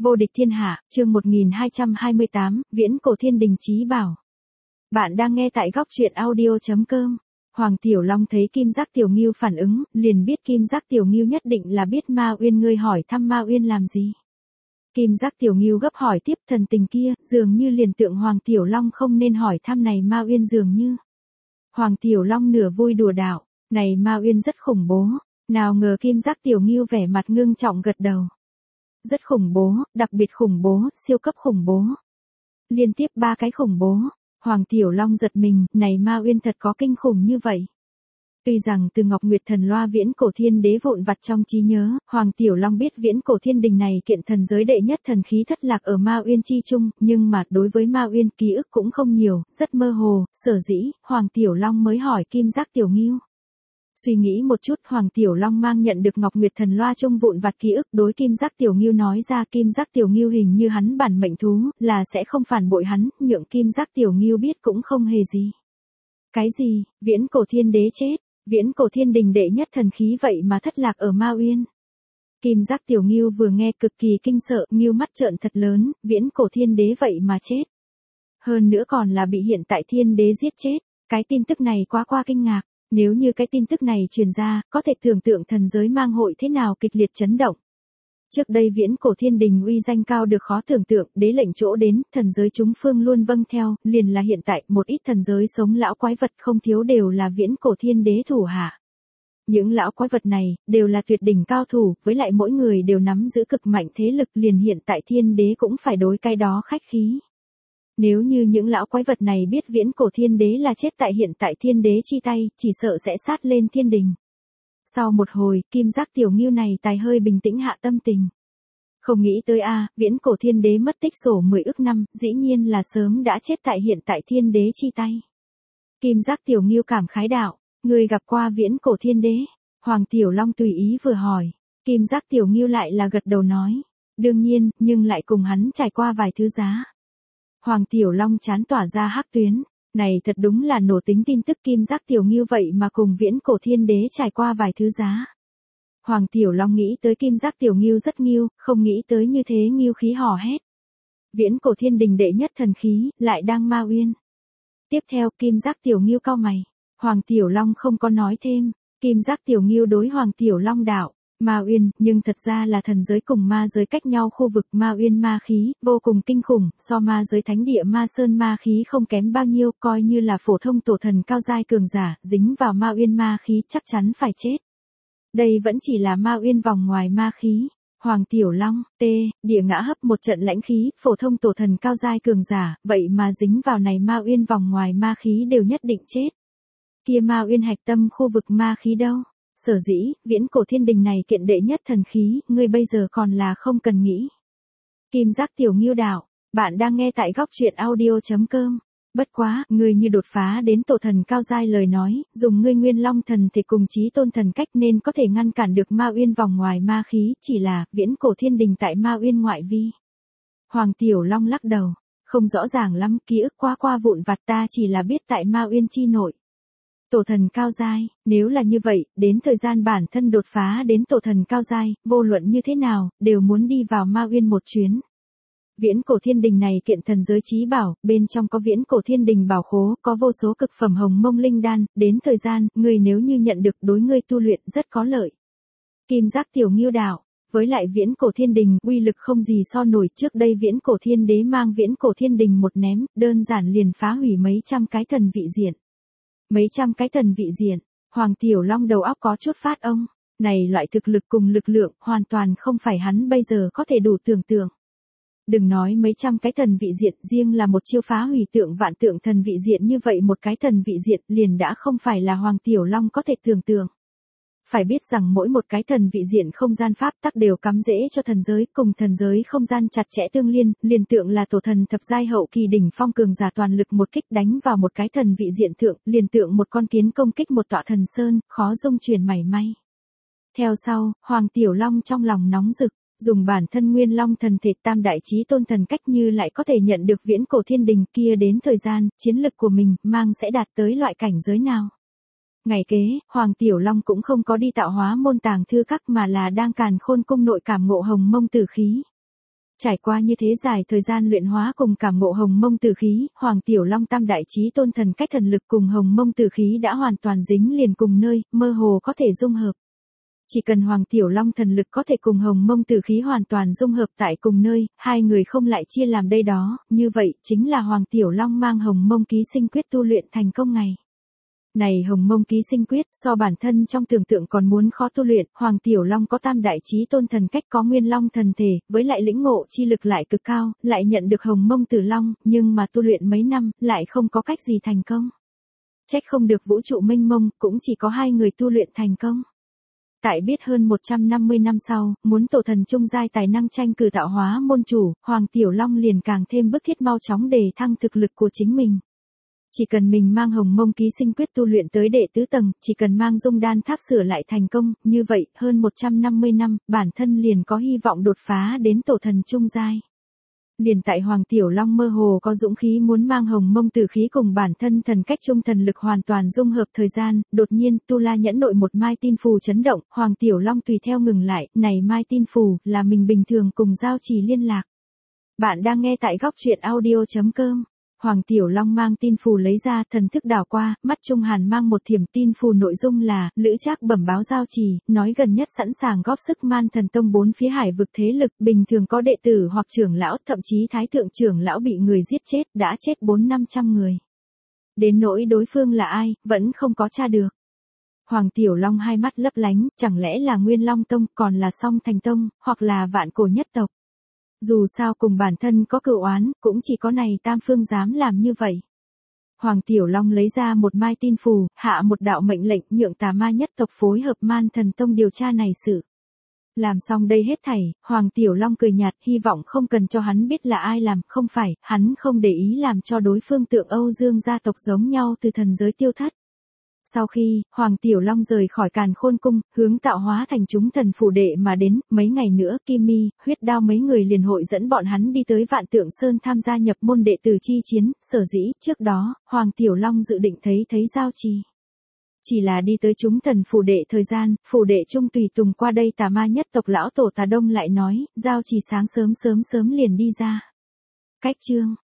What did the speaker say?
Vô địch thiên hạ, chương 1228, Viễn cổ thiên đình chí bảo. Bạn đang nghe tại góc truyện audio.com. Hoàng Tiểu Long thấy Kim Giác Tiểu Ngưu phản ứng, liền biết Kim Giác Tiểu Ngưu nhất định là biết Ma Uyên, ngươi hỏi thăm Ma Uyên làm gì. Kim Giác Tiểu Ngưu gấp hỏi tiếp, thần tình kia, dường như liền tượng Hoàng Tiểu Long không nên hỏi thăm này Ma Uyên dường như. Hoàng Tiểu Long nửa vui đùa đạo, này Ma Uyên rất khủng bố, nào ngờ Kim Giác Tiểu Ngưu vẻ mặt ngưng trọng gật đầu. Rất khủng bố, đặc biệt khủng bố, siêu cấp khủng bố. Liên tiếp 3 cái khủng bố, Hoàng Tiểu Long giật mình, này Ma Uyên thật có kinh khủng như vậy. Tuy rằng từ Ngọc Nguyệt Thần Loa Viễn cổ thiên đế vụn vặt trong trí nhớ, Hoàng Tiểu Long biết Viễn cổ thiên đình này kiện thần giới đệ nhất thần khí thất lạc ở Ma Uyên chi trung, nhưng mà đối với Ma Uyên ký ức cũng không nhiều, rất mơ hồ, sở dĩ, Hoàng Tiểu Long mới hỏi Kim Giác Tiểu Ngưu. Suy nghĩ một chút, Hoàng Tiểu Long mang nhận được Ngọc Nguyệt Thần Loa trung vụn vặt ký ức, đối Kim Giác Tiểu Ngưu nói ra Kim Giác Tiểu Ngưu hình như hắn bản mệnh thú, là sẽ không phản bội hắn, nhượng Kim Giác Tiểu Ngưu biết cũng không hề gì. Cái gì, Viễn cổ thiên đế chết, Viễn cổ thiên đình đệ nhất thần khí vậy mà thất lạc ở Ma Uyên. Kim Giác Tiểu Ngưu vừa nghe cực kỳ kinh sợ, ngưu mắt trợn thật lớn, Viễn cổ thiên đế vậy mà chết. Hơn nữa còn là bị hiện tại thiên đế giết chết, cái tin tức này quá kinh ngạc. Nếu như cái tin tức này truyền ra, có thể tưởng tượng thần giới mang hội thế nào kịch liệt chấn động. Trước đây Viễn cổ thiên đình uy danh cao được khó tưởng tượng, đế lệnh chỗ đến, thần giới chúng phương luôn vâng theo, liền là hiện tại, một ít thần giới sống lão quái vật không thiếu đều là Viễn cổ thiên đế thủ hạ. Những lão quái vật này, đều là tuyệt đỉnh cao thủ, với lại mỗi người đều nắm giữ cực mạnh thế lực, liền hiện tại thiên đế cũng phải đối cái đó khách khí. Nếu như những lão quái vật này biết Viễn cổ thiên đế là chết tại hiện tại thiên đế chi tay, chỉ sợ sẽ sát lên thiên đình. Sau một hồi, Kim Giác Tiểu Ngưu này tài hơi bình tĩnh hạ tâm tình. Không nghĩ tới Viễn cổ thiên đế mất tích sổ 10 ức năm, dĩ nhiên là sớm đã chết tại hiện tại thiên đế chi tay. Kim Giác Tiểu Ngưu cảm khái đạo, người gặp qua Viễn cổ thiên đế. Hoàng Tiểu Long tùy ý vừa hỏi, Kim Giác Tiểu Ngưu lại là gật đầu nói, đương nhiên, nhưng lại cùng hắn trải qua vài thứ giá. Hoàng Tiểu Long chán tỏa ra hắc tuyến, này thật đúng là nổ tính tin tức. Kim Giác Tiểu Ngưu vậy mà cùng Viễn cổ thiên đế trải qua vài thứ giá. Hoàng Tiểu Long nghĩ tới Kim Giác Tiểu Ngưu rất nghiêu, không nghĩ tới như thế nghiêu khí hò hét. Viễn cổ thiên đình đệ nhất thần khí, lại đang Ma Uyên. Tiếp theo Kim Giác Tiểu Ngưu cau mày, Hoàng Tiểu Long không có nói thêm, Kim Giác Tiểu Ngưu đối Hoàng Tiểu Long đạo. Ma Uyên, nhưng thật ra là thần giới cùng ma giới cách nhau khu vực. Ma Uyên ma khí, vô cùng kinh khủng, so ma giới thánh địa Ma Sơn ma khí không kém bao nhiêu, coi như là phổ thông tổ thần cao giai cường giả, dính vào Ma Uyên ma khí chắc chắn phải chết. Đây vẫn chỉ là Ma Uyên vòng ngoài ma khí. Hoàng Tiểu Long, địa ngã hấp một trận lãnh khí, phổ thông tổ thần cao giai cường giả, vậy mà dính vào này Ma Uyên vòng ngoài ma khí đều nhất định chết. Kia Ma Uyên hạch tâm khu vực ma khí đâu? Sở dĩ, Viễn cổ thiên đình này kiện đệ nhất thần khí, ngươi bây giờ còn là không cần nghĩ. Kim Giác Tiểu Ngưu đạo, bạn đang nghe tại góc truyện audio.com. Bất quá, ngươi như đột phá đến tổ thần cao giai lời nói, dùng ngươi Nguyên Long thần thể cùng chí tôn thần cách nên có thể ngăn cản được Ma Uyên vòng ngoài ma khí, chỉ là, Viễn cổ thiên đình tại Ma Uyên ngoại vi. Hoàng Tiểu Long lắc đầu, không rõ ràng lắm, ký ức qua vụn vặt, ta chỉ là biết tại Ma Uyên chi nội. Tổ thần cao giai, nếu là như vậy, đến thời gian bản thân đột phá đến tổ thần cao giai, vô luận như thế nào, đều muốn đi vào Ma Uyên một chuyến. Viễn cổ thiên đình này kiện thần giới chí bảo, bên trong có Viễn cổ thiên đình bảo khố, có vô số cực phẩm hồng mông linh đan, đến thời gian, ngươi nếu như nhận được đối ngươi tu luyện rất có lợi. Kim Giác Tiểu Ngưu đạo, với lại Viễn cổ thiên đình, uy lực không gì so nổi. Trước đây Viễn cổ thiên đế mang Viễn cổ thiên đình một ném, đơn giản liền phá hủy mấy trăm cái thần vị diện. Mấy trăm cái thần vị diện, Hoàng Tiểu Long đầu óc có chút phát ông, này loại thực lực cùng lực lượng, hoàn toàn không phải hắn bây giờ có thể đủ tưởng tượng. Đừng nói mấy trăm cái thần vị diện, riêng là một chiêu phá hủy tượng vạn tượng thần vị diện như vậy, một cái thần vị diện liền đã không phải là Hoàng Tiểu Long có thể tưởng tượng. Phải biết rằng mỗi một cái thần vị diện không gian pháp tắc đều cắm rễ cho thần giới, cùng thần giới không gian chặt chẽ tương liên, liền tượng là tổ thần thập giai hậu kỳ đỉnh phong cường giả toàn lực một kích đánh vào một cái thần vị diện thượng, liền tượng một con kiến công kích một tọa thần sơn, khó dung chuyển mảy may. Theo sau, Hoàng Tiểu Long trong lòng nóng rực, dùng bản thân Nguyên Long thần thể tam đại chí tôn thần cách như lại có thể nhận được Viễn cổ thiên đình kia, đến thời gian, chiến lực của mình mang sẽ đạt tới loại cảnh giới nào. Ngày kế, Hoàng Tiểu Long cũng không có đi tạo hóa môn tàng thư các mà là đang càn khôn cung nội cảm ngộ hồng mông tử khí. Trải qua như thế dài thời gian luyện hóa cùng cảm ngộ hồng mông tử khí, Hoàng Tiểu Long tam đại chí tôn thần cách thần lực cùng hồng mông tử khí đã hoàn toàn dính liền cùng nơi, mơ hồ có thể dung hợp. Chỉ cần Hoàng Tiểu Long thần lực có thể cùng hồng mông tử khí hoàn toàn dung hợp tại cùng nơi, hai người không lại chia làm đây đó, như vậy chính là Hoàng Tiểu Long mang hồng mông ký sinh quyết tu luyện thành công ngày. Này hồng mông ký sinh quyết, so bản thân trong tưởng tượng còn muốn khó tu luyện, Hoàng Tiểu Long có tam đại chí tôn thần cách có nguyên long thần thể, với lại lĩnh ngộ chi lực lại cực cao, lại nhận được hồng mông tử long, nhưng mà tu luyện mấy năm, lại không có cách gì thành công. Trách không được vũ trụ mênh mông, cũng chỉ có hai người tu luyện thành công. Tại biết hơn 150 năm sau, muốn tổ thần trung giai tài năng tranh cử tạo hóa môn chủ, Hoàng Tiểu Long liền càng thêm bức thiết mau chóng đề thăng thực lực của chính mình. Chỉ cần mình mang hồng mông ký sinh quyết tu luyện tới đệ tứ tầng, chỉ cần mang dung đan tháp sửa lại thành công, như vậy, hơn 150 năm, bản thân liền có hy vọng đột phá đến tổ thần trung giai. Liền tại Hoàng Tiểu Long mơ hồ có dũng khí muốn mang hồng mông tử khí cùng bản thân thần cách trung thần lực hoàn toàn dung hợp thời gian, đột nhiên, Tu La nhẫn nội một mai tin phù chấn động, Hoàng Tiểu Long tùy theo ngừng lại, này mai tin phù, là mình bình thường cùng giao trì liên lạc. Bạn đang nghe tại góc truyện audio.com. Hoàng Tiểu Long mang tin phù lấy ra, thần thức đảo qua, mắt Trung Hàn mang một thiểm tin phù nội dung là, Lữ Trác bẩm báo giao trì, nói gần nhất sẵn sàng góp sức Man Thần Tông bốn phía hải vực thế lực, bình thường có đệ tử hoặc trưởng lão, thậm chí thái thượng trưởng lão bị người giết chết, đã chết 400-500 người. Đến nỗi đối phương là ai, vẫn không có tra được. Hoàng Tiểu Long hai mắt lấp lánh, chẳng lẽ là Nguyên Long Tông, còn là Song Thành Tông, hoặc là Vạn Cổ nhất tộc. Dù sao cùng bản thân có cửu oán, cũng chỉ có này Tam Phương dám làm như vậy. Hoàng Tiểu Long lấy ra một mai tin phù, hạ một đạo mệnh lệnh nhượng Tà Ma nhất tộc phối hợp Man Thần Tông điều tra này sự. Làm xong đây hết thảy, Hoàng Tiểu Long cười nhạt, hy vọng không cần cho hắn biết là ai làm, không phải, hắn không để ý làm cho đối phương tượng Âu Dương gia tộc giống nhau từ thần giới tiêu thất. Sau khi, Hoàng Tiểu Long rời khỏi Càn Khôn Cung, hướng tạo hóa thành chúng thần phủ đệ mà đến, mấy ngày nữa, Kim Mi, Huyết Đao mấy người liền hội dẫn bọn hắn đi tới Vạn Tượng Sơn tham gia nhập môn đệ tử chi chiến, sở dĩ, trước đó, Hoàng Tiểu Long dự định thấy giao trì. Chỉ là đi tới chúng thần phủ đệ thời gian, phủ đệ trung tùy tùng qua đây Tà Ma nhất tộc lão tổ Tà Đông lại nói, giao trì sáng sớm liền đi ra. Cách chương